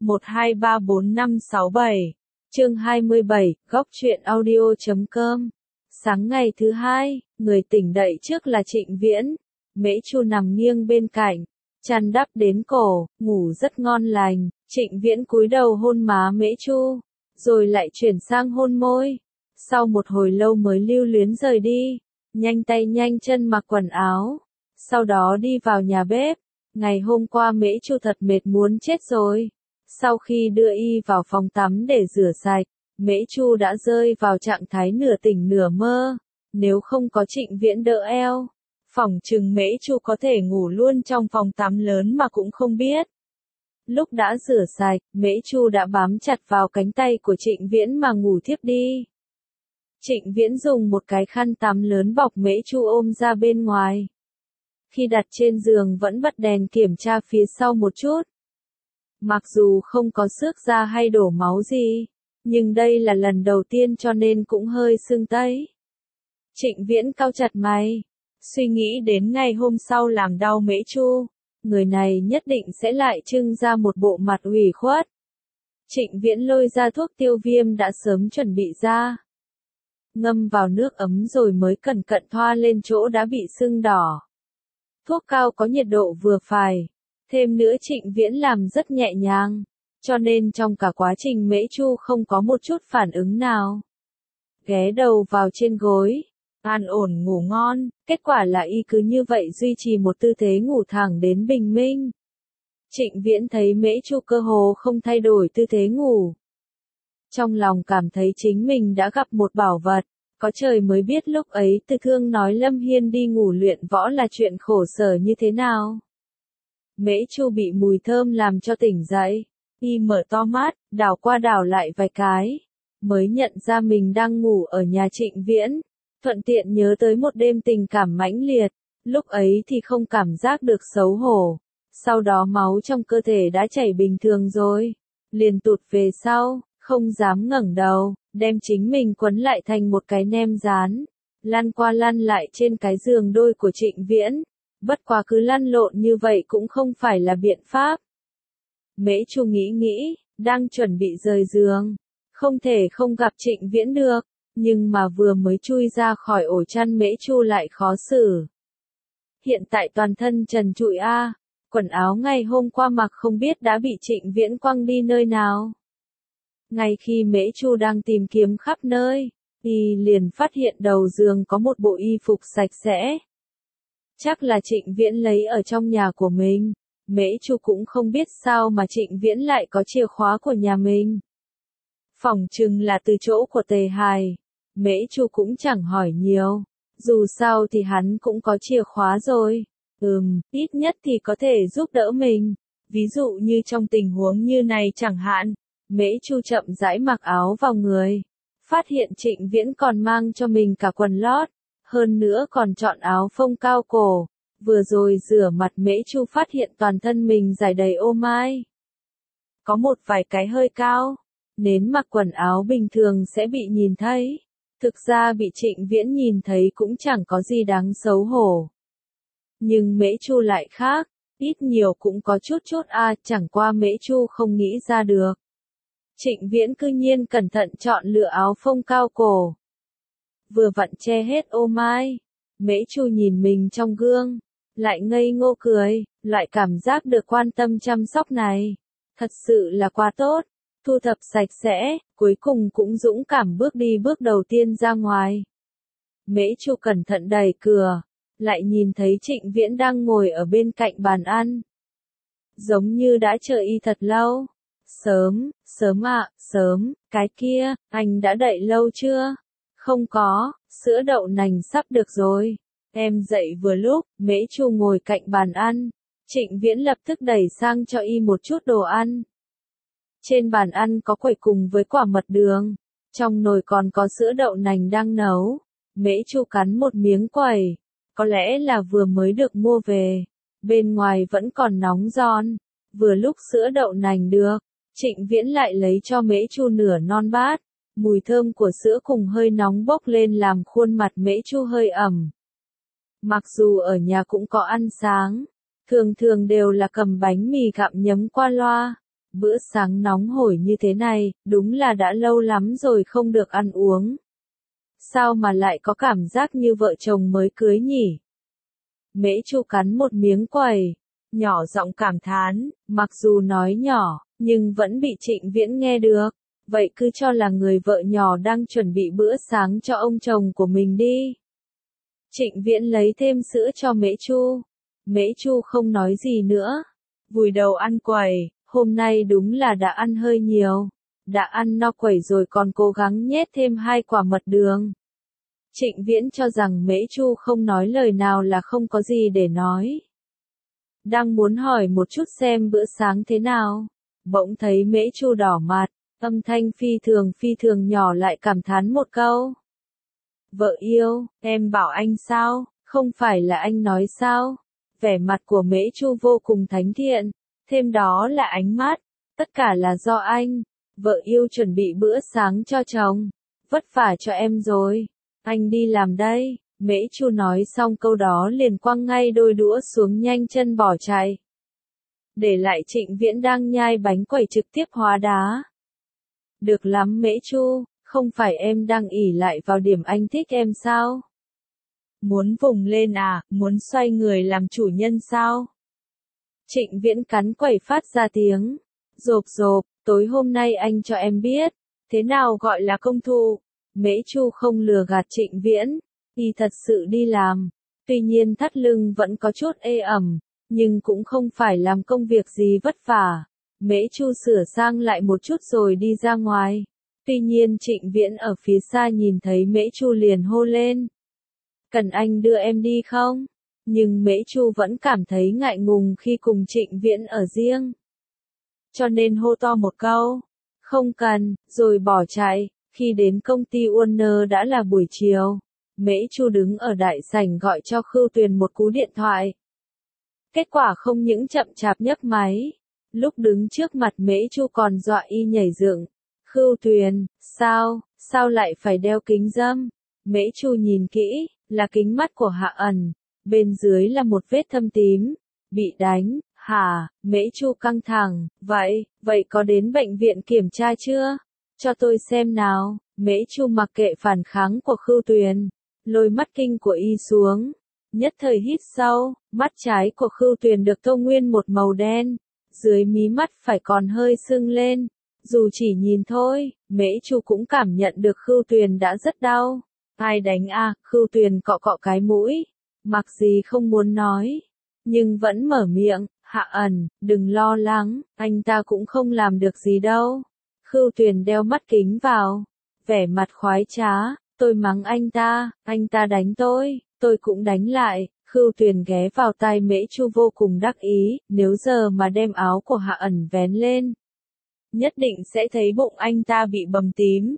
1234567. Chương 27, góc truyện audio.com. Sáng ngày thứ hai, người tỉnh dậy trước là Trịnh Viễn. Mễ Chu nằm nghiêng bên cạnh, chăn đắp đến cổ, ngủ rất ngon lành. Trịnh Viễn cúi đầu hôn má Mễ Chu, rồi lại chuyển sang hôn môi. Sau một hồi lâu mới lưu luyến rời đi, nhanh tay nhanh chân mặc quần áo, sau đó đi vào nhà bếp. Ngày hôm qua Mễ Chu thật mệt muốn chết rồi. Sau khi đưa y vào phòng tắm để rửa sạch, Mễ Chu đã rơi vào trạng thái nửa tỉnh nửa mơ. Nếu không có Trịnh Viễn đỡ eo, phỏng chừng Mễ Chu có thể ngủ luôn trong phòng tắm lớn mà cũng không biết. Lúc đã rửa sạch, Mễ Chu đã bám chặt vào cánh tay của Trịnh Viễn mà ngủ thiếp đi. Trịnh Viễn dùng một cái khăn tắm lớn bọc Mễ Chu ôm ra bên ngoài. Khi đặt trên giường vẫn bật đèn kiểm tra phía sau một chút. Mặc dù không có xước da hay đổ máu gì, nhưng đây là lần đầu tiên cho nên cũng hơi sưng tấy. Trịnh Viễn cau chặt mày, suy nghĩ đến ngày hôm sau làm đau Mễ Chu, người này nhất định sẽ lại trưng ra một bộ mặt ủy khuất. Trịnh Viễn lôi ra thuốc tiêu viêm đã sớm chuẩn bị ra, ngâm vào nước ấm rồi mới cẩn cẩn thoa lên chỗ đã bị sưng đỏ. Thuốc cao có nhiệt độ vừa phải, thêm nữa Trịnh Viễn làm rất nhẹ nhàng, cho nên trong cả quá trình Mễ Chu không có một chút phản ứng nào. Ghé đầu vào trên gối, an ổn ngủ ngon, kết quả là y cứ như vậy duy trì một tư thế ngủ thẳng đến bình minh. Trịnh Viễn thấy Mễ Chu cơ hồ không thay đổi tư thế ngủ. Trong lòng cảm thấy chính mình đã gặp một bảo vật, có trời mới biết lúc ấy Tư Thương nói Lâm Hiên đi ngủ luyện võ là chuyện khổ sở như thế nào. Mễ Chu bị mùi thơm làm cho tỉnh dậy, y mở to mắt, đảo qua đảo lại vài cái, mới nhận ra mình đang ngủ ở nhà Trịnh Viễn, thuận tiện nhớ tới một đêm tình cảm mãnh liệt, lúc ấy thì không cảm giác được xấu hổ, sau đó máu trong cơ thể đã chảy bình thường rồi, liền tụt về sau, không dám ngẩng đầu, đem chính mình quấn lại thành một cái nem rán, lăn qua lăn lại trên cái giường đôi của Trịnh Viễn. Bất quá cứ lăn lộn như vậy cũng không phải là biện pháp. Mễ Chu nghĩ, đang chuẩn bị rời giường, không thể không gặp Trịnh Viễn được, nhưng mà vừa mới chui ra khỏi ổ chăn Mễ Chu lại khó xử. Hiện tại toàn thân trần trụi quần áo ngày hôm qua mặc không biết đã bị Trịnh Viễn quăng đi nơi nào. Ngay khi Mễ Chu đang tìm kiếm khắp nơi, y liền phát hiện đầu giường có một bộ y phục sạch sẽ. Chắc là Trịnh Viễn lấy ở trong nhà của mình. Mễ Chu cũng không biết sao mà Trịnh Viễn lại có chìa khóa của nhà mình. Phỏng chừng là từ chỗ của Tề Hài. Mễ Chu cũng chẳng hỏi nhiều. Dù sao thì hắn cũng có chìa khóa rồi. Ít nhất thì có thể giúp đỡ mình. Ví dụ như trong tình huống như này chẳng hạn. Mễ Chu chậm rãi mặc áo vào người. Phát hiện Trịnh Viễn còn mang cho mình cả quần lót. Hơn nữa còn chọn áo phông cao cổ. Vừa rồi rửa mặt Mễ Chu phát hiện toàn thân mình trải đầy ô mai. Có một vài cái hơi cao. Nếu mặc quần áo bình thường sẽ bị nhìn thấy. Thực ra bị Trịnh Viễn nhìn thấy cũng chẳng có gì đáng xấu hổ. Nhưng Mễ Chu lại khác. Ít nhiều cũng có chút chẳng qua Mễ Chu không nghĩ ra được. Trịnh Viễn cư nhiên cẩn thận chọn lựa áo phông cao cổ. Vừa vặn che hết ô mai. Mễ Chu nhìn mình trong gương, lại ngây ngô cười, loại cảm giác được quan tâm chăm sóc này, thật sự là quá tốt. Thu thập sạch sẽ, cuối cùng cũng dũng cảm bước đi bước đầu tiên ra ngoài. Mễ Chu cẩn thận đẩy cửa, lại nhìn thấy Trịnh Viễn đang ngồi ở bên cạnh bàn ăn. Giống như đã chờ y thật lâu. Sớm, cái kia, anh đã đợi lâu chưa? Không có, sữa đậu nành sắp được rồi. Em dậy vừa lúc, Mễ Chu ngồi cạnh bàn ăn. Trịnh Viễn lập tức đẩy sang cho y một chút đồ ăn. Trên bàn ăn có quẩy cùng với quả mật đường. Trong nồi còn có sữa đậu nành đang nấu. Mễ Chu cắn một miếng quẩy. Có lẽ là vừa mới được mua về. Bên ngoài vẫn còn nóng giòn. Vừa lúc sữa đậu nành được, Trịnh Viễn lại lấy cho Mễ Chu nửa non bát. Mùi thơm của sữa cùng hơi nóng bốc lên làm khuôn mặt Mễ Chu hơi ẩm. Mặc dù ở nhà cũng có ăn sáng, thường thường đều là cầm bánh mì gặm nhấm qua loa, bữa sáng nóng hổi như thế này, đúng là đã lâu lắm rồi không được ăn uống. Sao mà lại có cảm giác như vợ chồng mới cưới nhỉ? Mễ Chu cắn một miếng quẩy, nhỏ giọng cảm thán, mặc dù nói nhỏ, nhưng vẫn bị Trịnh Viễn nghe được. Vậy cứ cho là người vợ nhỏ đang chuẩn bị bữa sáng cho ông chồng của mình đi. Trịnh Viễn lấy thêm sữa cho Mễ Chu. Mễ Chu không nói gì nữa. Vùi đầu ăn quẩy, hôm nay đúng là đã ăn hơi nhiều. Đã ăn no quẩy rồi còn cố gắng nhét thêm 2 quả mật đường. Trịnh Viễn cho rằng Mễ Chu không nói lời nào là không có gì để nói. Đang muốn hỏi một chút xem bữa sáng thế nào. Bỗng thấy Mễ Chu đỏ mặt, âm thanh phi thường nhỏ lại cảm thán một câu. Vợ yêu, em bảo anh sao, không phải là anh nói sao? Vẻ mặt của Mễ Chu vô cùng thánh thiện, thêm đó là ánh mắt, tất cả là do anh. Vợ yêu chuẩn bị bữa sáng cho chồng, vất vả cho em rồi, anh đi làm đây. Mễ Chu nói xong câu đó liền quăng ngay đôi đũa xuống nhanh chân bỏ chạy. Để lại Trịnh Viễn đang nhai bánh quẩy trực tiếp hóa đá. Được lắm Mễ Chu, không phải em đang ỷ lại vào điểm anh thích em sao? Muốn vùng lên à, muốn xoay người làm chủ nhân sao? Trịnh Viễn cắn quẩy phát ra tiếng. Rộp rộp, tối hôm nay anh cho em biết, thế nào gọi là công thụ. Mễ Chu không lừa gạt Trịnh Viễn, y thật sự đi làm. Tuy nhiên thắt lưng vẫn có chút ê ẩm, nhưng cũng không phải làm công việc gì vất vả. Mễ Chu sửa sang lại một chút rồi đi ra ngoài. Tuy nhiên Trịnh Viễn ở phía xa nhìn thấy Mễ Chu liền hô lên. Cần anh đưa em đi không? Nhưng Mễ Chu vẫn cảm thấy ngại ngùng khi cùng Trịnh Viễn ở riêng. Cho nên hô to một câu. Không cần, rồi bỏ chạy. Khi đến công ty Warner đã là buổi chiều. Mễ Chu đứng ở đại sảnh gọi cho Khưu Tuyền một cú điện thoại. Kết quả không những chậm chạp nhấc máy. Lúc đứng trước mặt Mễ Chu còn dọa y nhảy dựng. Khưu Tuyền, sao lại phải đeo kính râm? Mễ Chu nhìn kỹ, là kính mắt của Hạ Ẩn. Bên dưới là một vết thâm tím. Bị đánh, hả? Mễ Chu căng thẳng, vậy có đến bệnh viện kiểm tra chưa? Cho tôi xem nào. Mễ Chu mặc kệ phản kháng của Khưu Tuyền, lôi mắt kinh của y xuống. Nhất thời hít sâu, mắt trái của Khưu Tuyền được tô nguyên một màu đen, dưới mí mắt phải còn hơi sưng lên. Dù chỉ nhìn thôi, Mễ Chu cũng cảm nhận được Khưu Tuyền đã rất đau. Ai đánh à? Khưu Tuyền cọ cọ cái mũi, mặc gì không muốn nói, nhưng vẫn mở miệng. Hạ Ẩn, đừng lo lắng, anh ta cũng không làm được gì đâu. Khưu Tuyền đeo mắt kính vào, vẻ mặt khoái trá. Tôi mắng anh ta đánh tôi cũng đánh lại. Khưu Tuyền ghé vào tai Mễ Chu vô cùng đắc ý, nếu giờ mà đem áo của Hạ Ẩn vén lên, nhất định sẽ thấy bụng anh ta bị bầm tím.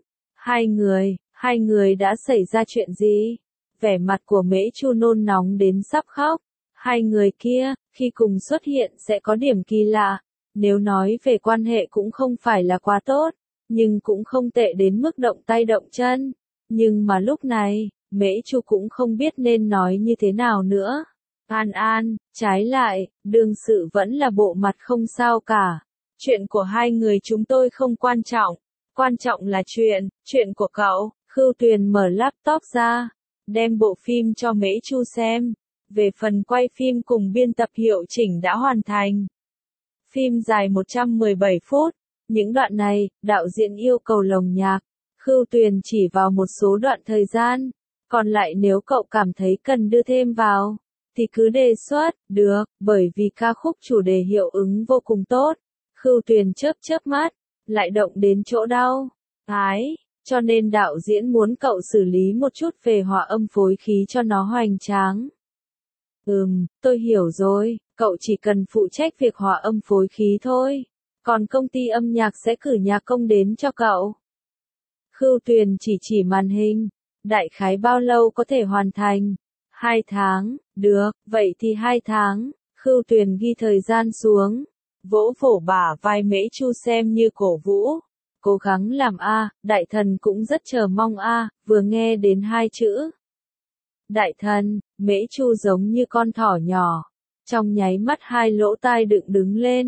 Hai người đã xảy ra chuyện gì? Vẻ mặt của Mễ Chu nôn nóng đến sắp khóc. Hai người kia, khi cùng xuất hiện sẽ có điểm kỳ lạ. Nếu nói về quan hệ cũng không phải là quá tốt, nhưng cũng không tệ đến mức động tay động chân. Nhưng mà lúc này, Mễ Chu cũng không biết nên nói như thế nào nữa. An, trái lại, đương sự vẫn là bộ mặt không sao cả. Chuyện của hai người chúng tôi không quan trọng. Quan trọng là chuyện của cậu. Khưu Tuyền mở laptop ra, đem bộ phim cho Mễ Chu xem. Về phần quay phim cùng biên tập hiệu chỉnh đã hoàn thành. Phim dài 117 phút. Những đoạn này, đạo diễn yêu cầu lồng nhạc. Khưu Tuyền chỉ vào một số đoạn thời gian. Còn lại nếu cậu cảm thấy cần đưa thêm vào, thì cứ đề xuất, được, bởi vì ca khúc chủ đề hiệu ứng vô cùng tốt. Khưu Tuyền chớp mắt, lại động đến chỗ đau. Cho nên đạo diễn muốn cậu xử lý một chút về hòa âm phối khí cho nó hoành tráng. Tôi hiểu rồi, cậu chỉ cần phụ trách việc hòa âm phối khí thôi. Còn công ty âm nhạc sẽ cử nhạc công đến cho cậu. Khưu Tuyền chỉ màn hình. Đại khái bao lâu có thể hoàn thành? 2 tháng, được, vậy thì 2 tháng. Khưu Tuyền ghi thời gian xuống. Vỗ bả vai Mễ Chu xem như cổ vũ. Cố gắng làm a, đại thần cũng rất chờ mong a. Vừa nghe đến 2 chữ đại thần, Mễ Chu giống như con thỏ nhỏ. Trong nháy mắt 2 lỗ tai dựng đứng lên.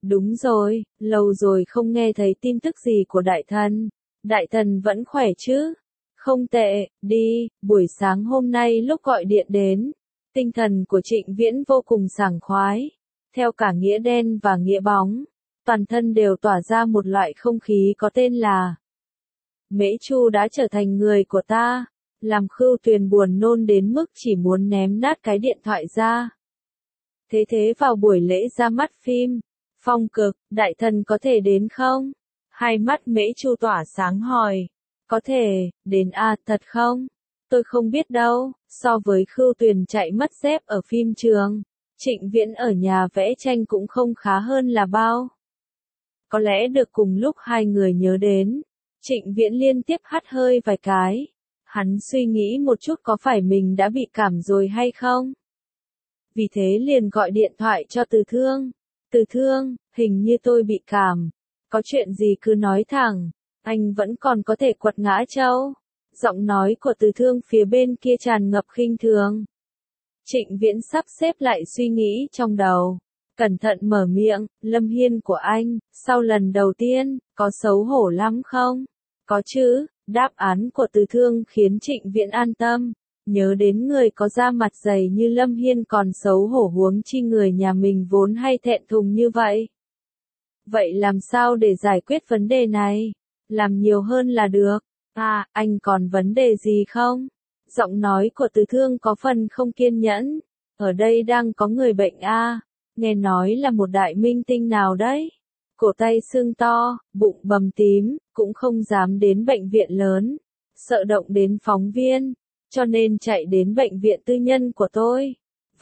Đúng rồi, lâu rồi không nghe thấy tin tức gì của đại thần. Đại thần vẫn khỏe chứ? Không tệ, đi, buổi sáng hôm nay lúc gọi điện đến, tinh thần của Trịnh Viễn vô cùng sảng khoái. Theo cả nghĩa đen và nghĩa bóng, toàn thân đều tỏa ra một loại không khí có tên là Mễ Chu đã trở thành người của ta, làm Khưu Tuyền buồn nôn đến mức chỉ muốn ném nát cái điện thoại ra. Thế vào buổi lễ ra mắt phim, Phong Cực, đại thần có thể đến không? Hai mắt Mễ Chu tỏa sáng hỏi. Có thể, đến à, thật không? Tôi không biết đâu, so với Khưu Tuyền chạy mất dép ở phim trường, Trịnh Viễn ở nhà vẽ tranh cũng không khá hơn là bao. Có lẽ được cùng lúc hai người nhớ đến, Trịnh Viễn liên tiếp hắt hơi vài cái. Hắn suy nghĩ một chút có phải mình đã bị cảm rồi hay không? Vì thế liền gọi điện thoại cho Từ Thương. Từ Thương, hình như tôi bị cảm. Có chuyện gì cứ nói thẳng, anh vẫn còn có thể quật ngã Châu. Giọng nói của Từ Thương phía bên kia tràn ngập khinh thường. Trịnh Viễn sắp xếp lại suy nghĩ trong đầu. Cẩn thận mở miệng, Lâm Hiên của anh, sau lần đầu tiên, có xấu hổ lắm không? Có chứ, đáp án của Từ Thương khiến Trịnh Viễn an tâm. Nhớ đến người có da mặt dày như Lâm Hiên còn xấu hổ huống chi người nhà mình vốn hay thẹn thùng như vậy. Vậy làm sao để giải quyết vấn đề này? Làm nhiều hơn là được. À, anh còn vấn đề gì không? Giọng nói của Từ Thương có phần không kiên nhẫn. Ở đây đang có người bệnh à? Nghe nói là một đại minh tinh nào đấy. Cổ tay sưng to, bụng bầm tím, cũng không dám đến bệnh viện lớn. Sợ động đến phóng viên, cho nên chạy đến bệnh viện tư nhân của tôi.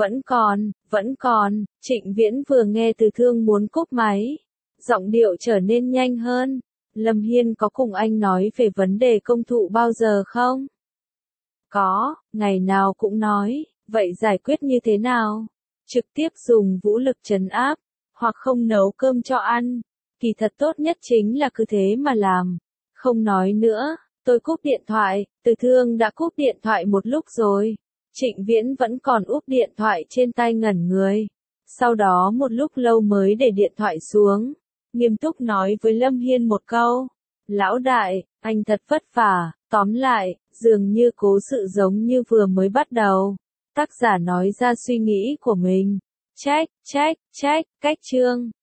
Vẫn còn, Trịnh Viễn vừa nghe Từ Thương muốn cúp máy. Giọng điệu trở nên nhanh hơn. Lâm Hiên có cùng anh nói về vấn đề công thụ bao giờ không? Có, ngày nào cũng nói, vậy giải quyết như thế nào? Trực tiếp dùng vũ lực trấn áp, hoặc không nấu cơm cho ăn. Kỳ thật tốt nhất chính là cứ thế mà làm. Không nói nữa, tôi cúp điện thoại, Từ Thương đã cúp điện thoại một lúc rồi. Trịnh Viễn vẫn còn úp điện thoại trên tay ngẩn người. Sau đó một lúc lâu mới để điện thoại xuống. Nghiêm túc nói với Lâm Hiên một câu. Lão đại, anh thật vất vả, tóm lại, dường như cố sự giống như vừa mới bắt đầu. Tác giả nói ra suy nghĩ của mình. Check, cách chương.